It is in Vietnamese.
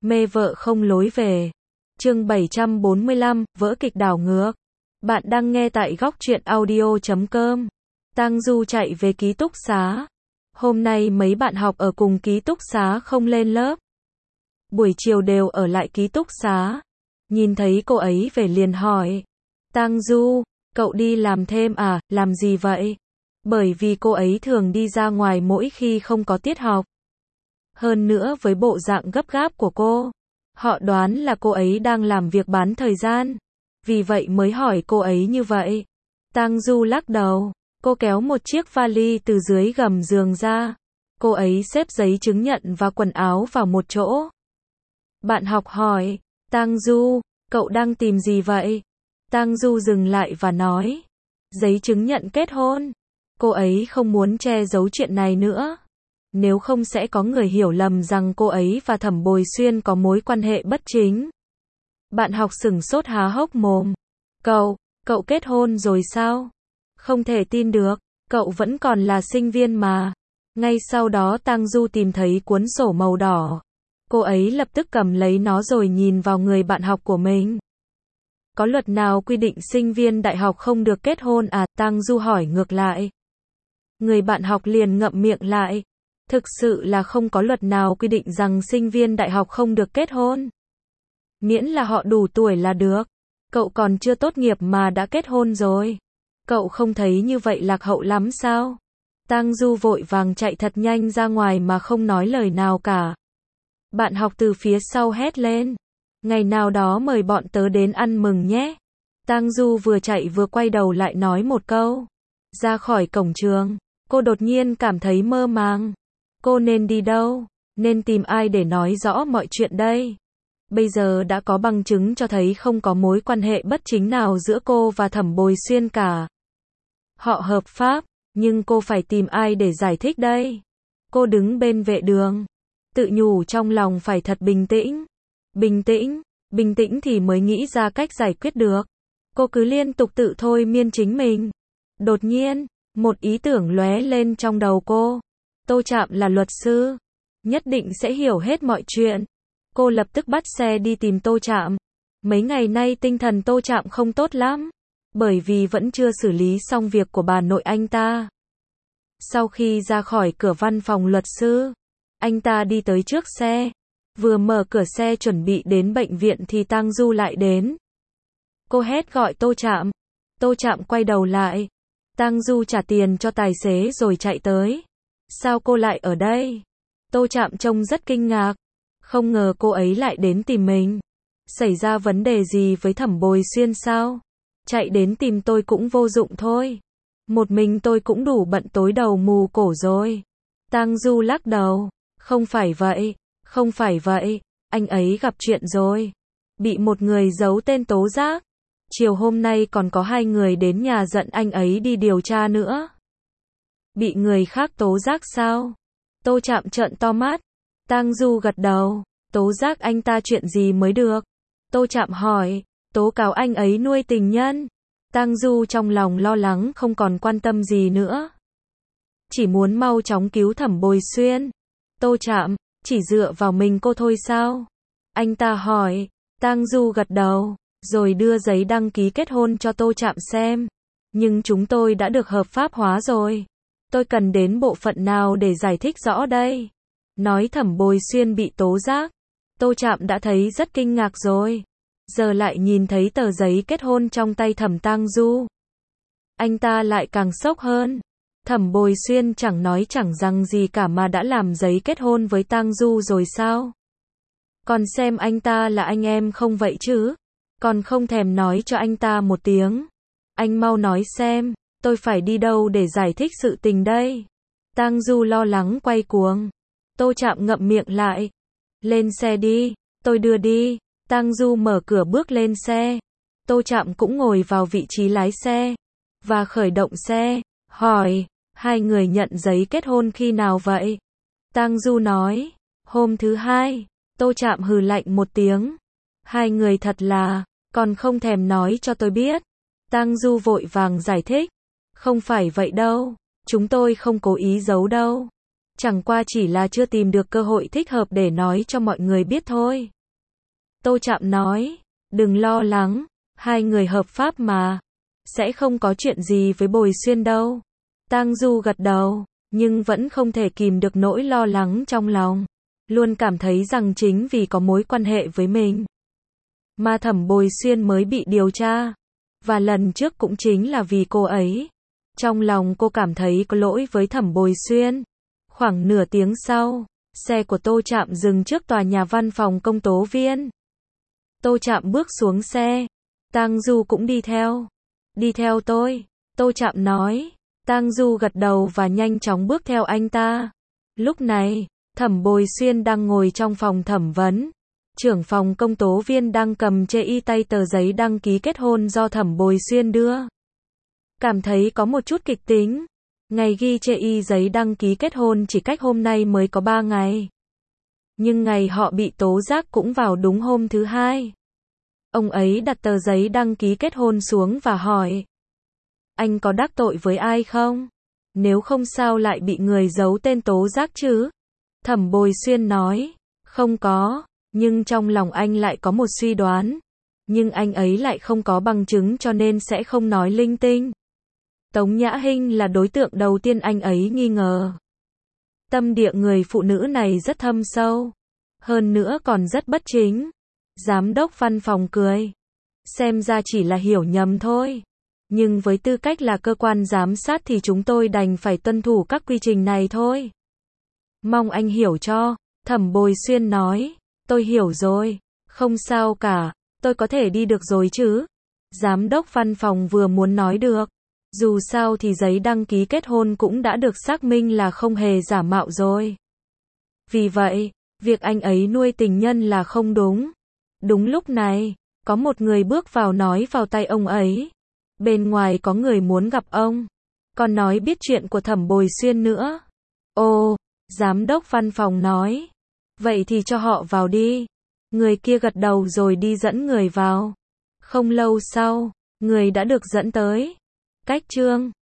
Mê vợ không lối về. Chương 745, vỡ kịch đảo ngược. Bạn đang nghe tại góc truyện audio.com. Tang Du chạy về ký túc xá. Hôm nay mấy bạn học ở cùng ký túc xá không lên lớp. Buổi chiều đều ở lại ký túc xá. Nhìn thấy cô ấy về liền hỏi. Tang Du, cậu đi làm thêm à, làm gì vậy? Bởi vì cô ấy thường đi ra ngoài mỗi khi không có tiết học. Hơn nữa với bộ dạng gấp gáp của cô, họ đoán là cô ấy đang làm việc bán thời gian. Vì vậy mới hỏi cô ấy như vậy. Tang Du lắc đầu, cô kéo một chiếc vali từ dưới gầm giường ra. Cô ấy xếp giấy chứng nhận và quần áo vào một chỗ. Bạn học hỏi, Tang Du, cậu đang tìm gì vậy? Tang Du dừng lại và nói, giấy chứng nhận kết hôn. Cô ấy không muốn che giấu chuyện này nữa. Nếu không sẽ có người hiểu lầm rằng cô ấy và Thẩm Bồi Xuyên có mối quan hệ bất chính. Bạn học sửng sốt há hốc mồm. Cậu kết hôn rồi sao? Không thể tin được, cậu vẫn còn là sinh viên mà. Ngay sau đó Tang Du tìm thấy cuốn sổ màu đỏ. Cô ấy lập tức cầm lấy nó rồi nhìn vào người bạn học của mình. Có luật nào quy định sinh viên đại học không được kết hôn à? Tang Du hỏi ngược lại. Người bạn học liền ngậm miệng lại. Thực sự là không có luật nào quy định rằng sinh viên đại học không được kết hôn. Miễn là họ đủ tuổi là được. Cậu còn chưa tốt nghiệp mà đã kết hôn rồi. Cậu không thấy như vậy lạc hậu lắm sao? Tang Du vội vàng chạy thật nhanh ra ngoài mà không nói lời nào cả. Bạn học từ phía sau hét lên. Ngày nào đó mời bọn tớ đến ăn mừng nhé. Tang Du vừa chạy vừa quay đầu lại nói một câu. Ra khỏi cổng trường, cô đột nhiên cảm thấy mơ màng. Cô nên đi đâu? Nên tìm ai để nói rõ mọi chuyện đây? Bây giờ đã có bằng chứng cho thấy không có mối quan hệ bất chính nào giữa cô và Thẩm Bồi Xuyên cả. Họ hợp pháp, nhưng cô phải tìm ai để giải thích đây? Cô đứng bên vệ đường, tự nhủ trong lòng phải thật bình tĩnh. Bình tĩnh thì mới nghĩ ra cách giải quyết được. Cô cứ liên tục tự thôi miên chính mình. Đột nhiên, một ý tưởng lóe lên trong đầu cô. Tô Trạm là luật sư, nhất định sẽ hiểu hết mọi chuyện. Cô lập tức bắt xe đi tìm Tô Trạm. Mấy ngày nay tinh thần Tô Trạm không tốt lắm, bởi vì vẫn chưa xử lý xong việc của bà nội anh ta. Sau khi ra khỏi cửa văn phòng luật sư, anh ta đi tới trước xe. Vừa mở cửa xe chuẩn bị đến bệnh viện thì Tang Du lại đến. Cô hét gọi Tô Trạm. Tô Trạm quay đầu lại. Tang Du trả tiền cho tài xế rồi chạy tới. Sao cô lại ở đây? Tô Trạm trông rất kinh ngạc. Không ngờ cô ấy lại đến tìm mình. Xảy ra vấn đề gì với Thẩm Bồi Xuyên sao? Chạy đến tìm tôi cũng vô dụng thôi. Một mình tôi cũng đủ bận tối đầu mù cổ rồi. Tang Du lắc đầu. Không phải vậy. Anh ấy gặp chuyện rồi. Bị một người giấu tên tố giác. Chiều hôm nay còn có 2 người đến nhà dẫn anh ấy đi điều tra nữa. Bị người khác tố giác sao? Tô Trạm trợn to mắt. Tang Du gật đầu. Tố giác anh ta chuyện gì mới được? Tô Trạm hỏi. Tố cáo anh ấy nuôi tình nhân. Tang Du trong lòng lo lắng không còn quan tâm gì nữa. Chỉ muốn mau chóng cứu Thẩm Bồi Xuyên. Tô Trạm, chỉ dựa vào mình cô thôi sao? Anh ta hỏi. Tang Du gật đầu, rồi đưa giấy đăng ký kết hôn cho Tô Trạm xem. Nhưng chúng tôi đã được hợp pháp hóa rồi. Tôi cần đến bộ phận nào để giải thích rõ đây? Nói Thẩm Bồi Xuyên bị tố giác. Tô Trạm đã thấy rất kinh ngạc rồi. Giờ lại nhìn thấy tờ giấy kết hôn trong tay Thẩm Tang Du. Anh ta lại càng sốc hơn. Thẩm Bồi Xuyên chẳng nói chẳng rằng gì cả mà đã làm giấy kết hôn với Tang Du rồi sao? Còn xem anh ta là anh em không vậy chứ? Còn không thèm nói cho anh ta một tiếng. Anh mau nói xem, tôi phải đi đâu để giải thích sự tình đây? Tang Du lo lắng quay cuồng. Tô Trạm ngậm miệng lại. Lên xe đi, tôi đưa đi. Tang Du mở cửa bước lên xe. Tô Trạm cũng ngồi vào vị trí lái xe và khởi động xe. Hỏi, 2 người nhận giấy kết hôn khi nào vậy? Tang Du nói, hôm thứ 2. Tô Trạm hừ lạnh một tiếng. 2 người thật là, còn không thèm nói cho tôi biết. Tang Du vội vàng giải thích. Không phải vậy đâu, chúng tôi không cố ý giấu đâu. Chẳng qua chỉ là chưa tìm được cơ hội thích hợp để nói cho mọi người biết thôi. Tô Trạm nói, đừng lo lắng, hai người hợp pháp mà, sẽ không có chuyện gì với Bồi Xuyên đâu. Tang Du gật đầu, nhưng vẫn không thể kìm được nỗi lo lắng trong lòng. Luôn cảm thấy rằng chính vì có mối quan hệ với mình mà Thẩm Bồi Xuyên mới bị điều tra. Và lần trước cũng chính là vì cô ấy. Trong lòng cô cảm thấy có lỗi với Thẩm Bồi Xuyên. Khoảng nửa tiếng sau, xe của Tô Trạm dừng trước tòa nhà văn phòng công tố viên. Tô Trạm bước xuống xe. Tang Du cũng đi theo. Đi theo tôi, Tô Trạm nói. Tang Du gật đầu và nhanh chóng bước theo anh ta. Lúc này, Thẩm Bồi Xuyên đang ngồi trong phòng thẩm vấn. Trưởng phòng công tố viên đang cầm trên tay tờ giấy đăng ký kết hôn do Thẩm Bồi Xuyên đưa. Cảm thấy có một chút kịch tính. Ngày ghi trên giấy đăng ký kết hôn chỉ cách hôm nay mới có 3 ngày. Nhưng ngày họ bị tố giác cũng vào đúng hôm thứ Hai. Ông ấy đặt tờ giấy đăng ký kết hôn xuống và hỏi. Anh có đắc tội với ai không? Nếu không sao lại bị người giấu tên tố giác chứ? Thẩm Bồi Xuyên nói. Không có, nhưng trong lòng anh lại có một suy đoán. Nhưng anh ấy lại không có bằng chứng cho nên sẽ không nói linh tinh. Tống Nhã Hinh là đối tượng đầu tiên anh ấy nghi ngờ. Tâm địa người phụ nữ này rất thâm sâu. Hơn nữa còn rất bất chính. Giám đốc văn phòng cười. Xem ra chỉ là hiểu nhầm thôi. Nhưng với tư cách là cơ quan giám sát thì chúng tôi đành phải tuân thủ các quy trình này thôi. Mong anh hiểu cho, Thẩm Bồi Xuyên nói. Tôi hiểu rồi, không sao cả, tôi có thể đi được rồi chứ. Giám đốc văn phòng vừa muốn nói được. Dù sao thì giấy đăng ký kết hôn cũng đã được xác minh là không hề giả mạo rồi. Vì vậy, việc anh ấy nuôi tình nhân là không đúng. Đúng lúc này, có một người bước vào nói vào tay ông ấy. Bên ngoài có người muốn gặp ông. Còn nói biết chuyện của Thẩm Bồi Xuyên nữa. Ồ, giám đốc văn phòng nói. Vậy thì cho họ vào đi. Người kia gật đầu rồi đi dẫn người vào. Không lâu sau, người đã được dẫn tới. Cách chương